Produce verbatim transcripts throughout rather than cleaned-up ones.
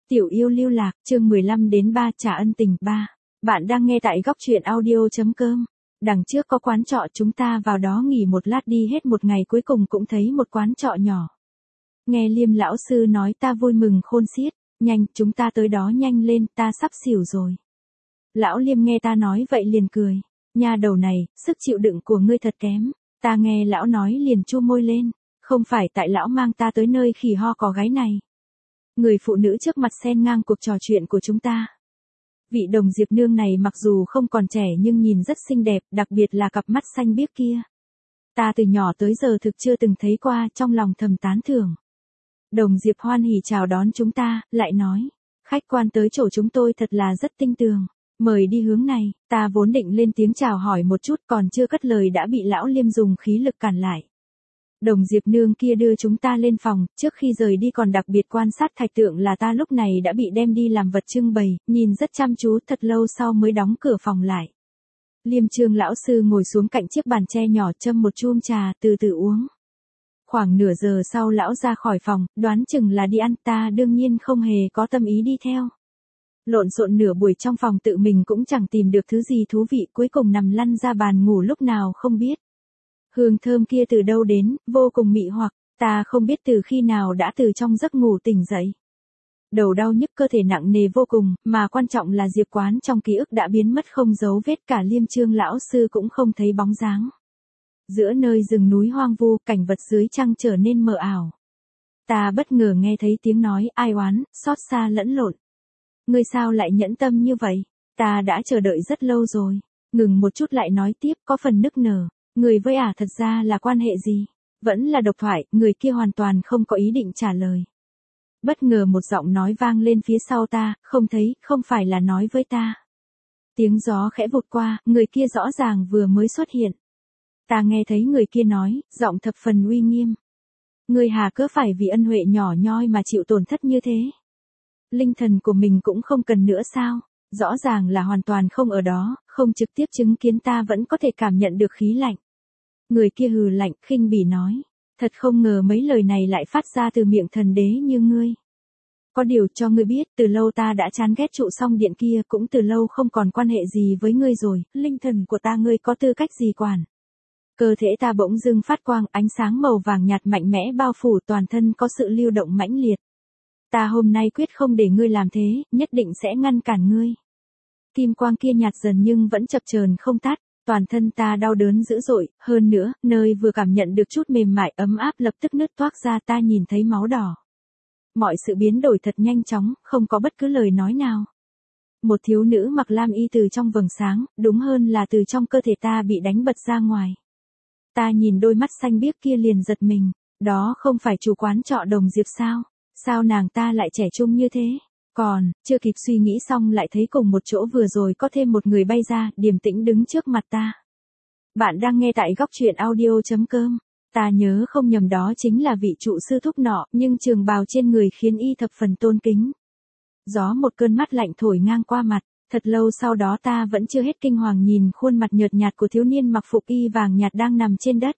Tiểu yêu lưu lạc, chương mười lăm đến ba trả ân tình ba. Bạn đang nghe tại góc truyện audio.com. Đằng trước có quán trọ, chúng ta vào đó nghỉ một lát đi hết một ngày, cuối cùng cũng thấy một quán trọ nhỏ. Nghe Liêm lão sư nói ta vui mừng khôn xiết, nhanh, chúng ta tới đó nhanh lên, ta sắp xỉu rồi. Lão Liêm nghe ta nói vậy liền cười, nha đầu này, sức chịu đựng của ngươi thật kém. Ta nghe lão nói liền chu môi lên, không phải tại lão mang ta tới nơi khỉ ho có gáy này. Người phụ nữ trước mặt xen ngang cuộc trò chuyện của chúng ta. Vị đồng Diệp nương này mặc dù không còn trẻ nhưng nhìn rất xinh đẹp, đặc biệt là cặp mắt xanh biếc kia. Ta từ nhỏ tới giờ thực chưa từng thấy qua, trong lòng thầm tán thưởng. Đồng Diệp hoan hỉ chào đón chúng ta, lại nói, khách quan tới chỗ chúng tôi thật là rất tinh tường, mời đi hướng này. Ta vốn định lên tiếng chào hỏi một chút, còn chưa cất lời đã bị lão Liêm dùng khí lực cản lại. Đồng Diệp nương kia đưa chúng ta lên phòng, trước khi rời đi còn đặc biệt quan sát thạch tượng là ta lúc này đã bị đem đi làm vật trưng bày, nhìn rất chăm chú, thật lâu sau mới đóng cửa phòng lại. Liêm Trương lão sư ngồi xuống cạnh chiếc bàn tre nhỏ, châm một chum trà, từ từ uống. Khoảng nửa giờ sau lão ra khỏi phòng, đoán chừng là đi ăn, ta đương nhiên không hề có tâm ý đi theo. Lộn xộn nửa buổi trong phòng tự mình cũng chẳng tìm được thứ gì thú vị, cuối cùng nằm lăn ra bàn ngủ lúc nào không biết. Hương thơm kia từ đâu đến, vô cùng mị hoặc, ta không biết từ khi nào đã từ trong giấc ngủ tỉnh dậy. Đầu đau nhức, cơ thể nặng nề vô cùng, mà quan trọng là Diệp quán trong ký ức đã biến mất không dấu vết, cả Liêm Trương lão sư cũng không thấy bóng dáng. Giữa nơi rừng núi hoang vu, cảnh vật dưới trăng trở nên mờ ảo. Ta bất ngờ nghe thấy tiếng nói ai oán, xót xa lẫn lộn. Ngươi sao lại nhẫn tâm như vậy? Ta đã chờ đợi rất lâu rồi. Ngừng một chút lại nói tiếp, có phần nức nở. Người với ả thật ra là quan hệ gì? Vẫn là độc thoại, người kia hoàn toàn không có ý định trả lời. Bất ngờ một giọng nói vang lên phía sau ta, không thấy, không phải là nói với ta. Tiếng gió khẽ vụt qua, người kia rõ ràng vừa mới xuất hiện. Ta nghe thấy người kia nói, giọng thập phần uy nghiêm. Người hà cớ phải vì ân huệ nhỏ nhoi mà chịu tổn thất như thế? Linh thần của mình cũng không cần nữa sao? Rõ ràng là hoàn toàn không ở đó, không trực tiếp chứng kiến, ta vẫn có thể cảm nhận được khí lạnh. Người kia hừ lạnh, khinh bỉ nói. Thật không ngờ mấy lời này lại phát ra từ miệng thần đế như ngươi. Có điều cho ngươi biết, từ lâu ta đã chán ghét trụ song điện kia, cũng từ lâu không còn quan hệ gì với ngươi rồi, linh thần của ta ngươi có tư cách gì quản. Cơ thể ta bỗng dưng phát quang, ánh sáng màu vàng nhạt mạnh mẽ bao phủ toàn thân, có sự lưu động mãnh liệt. Ta hôm nay quyết không để ngươi làm thế, nhất định sẽ ngăn cản ngươi. Kim quang kia nhạt dần nhưng vẫn chập chờn không tắt, toàn thân ta đau đớn dữ dội, hơn nữa, nơi vừa cảm nhận được chút mềm mại ấm áp lập tức nứt toác ra, ta nhìn thấy máu đỏ. Mọi sự biến đổi thật nhanh chóng, không có bất cứ lời nói nào. Một thiếu nữ mặc lam y từ trong vầng sáng, đúng hơn là từ trong cơ thể ta bị đánh bật ra ngoài. Ta nhìn đôi mắt xanh biếc kia liền giật mình, đó không phải chủ quán trọ Đồng Diệp sao? Sao nàng ta lại trẻ trung như thế? Còn, chưa kịp suy nghĩ xong lại thấy cùng một chỗ vừa rồi có thêm một người bay ra, điềm tĩnh đứng trước mặt ta. Bạn đang nghe tại góc truyện audio.com. Ta nhớ không nhầm đó chính là vị trụ sư thúc nọ, nhưng trường bào trên người khiến y thập phần tôn kính. Gió một cơn mát lạnh thổi ngang qua mặt, thật lâu sau đó ta vẫn chưa hết kinh hoàng nhìn khuôn mặt nhợt nhạt của thiếu niên mặc phục y vàng nhạt đang nằm trên đất.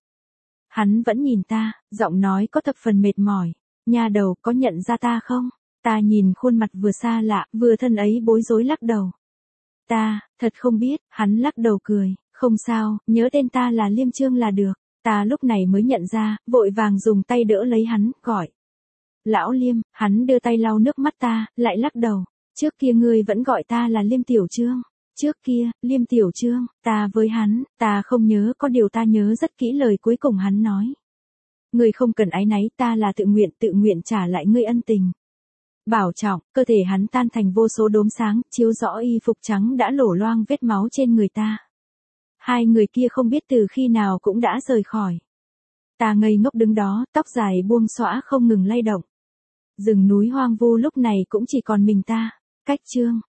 Hắn vẫn nhìn ta, giọng nói có thập phần mệt mỏi. Nha đầu, có nhận ra ta không? Ta nhìn khuôn mặt vừa xa lạ, vừa thân ấy bối rối lắc đầu. Ta, thật không biết, hắn lắc đầu cười, không sao, nhớ tên ta là Liêm Trương là được. Ta lúc này mới nhận ra, vội vàng dùng tay đỡ lấy hắn, gọi. Lão Liêm, hắn đưa tay lau nước mắt ta, lại lắc đầu. Trước kia ngươi vẫn gọi ta là Liêm Tiểu Trương. Trước kia, Liêm Tiểu Trương, ta với hắn, ta không nhớ, có điều ta nhớ rất kỹ lời cuối cùng hắn nói. Ngươi không cần áy náy, ta là tự nguyện, tự nguyện trả lại ngươi ân tình. Bảo trọng, cơ thể hắn tan thành vô số đốm sáng, chiếu rõ y phục trắng đã lổ loang vết máu trên người ta. Hai người kia không biết từ khi nào cũng đã rời khỏi. Ta ngây ngốc đứng đó, tóc dài buông xõa không ngừng lay động. Rừng núi hoang vu lúc này cũng chỉ còn mình ta. Cách chương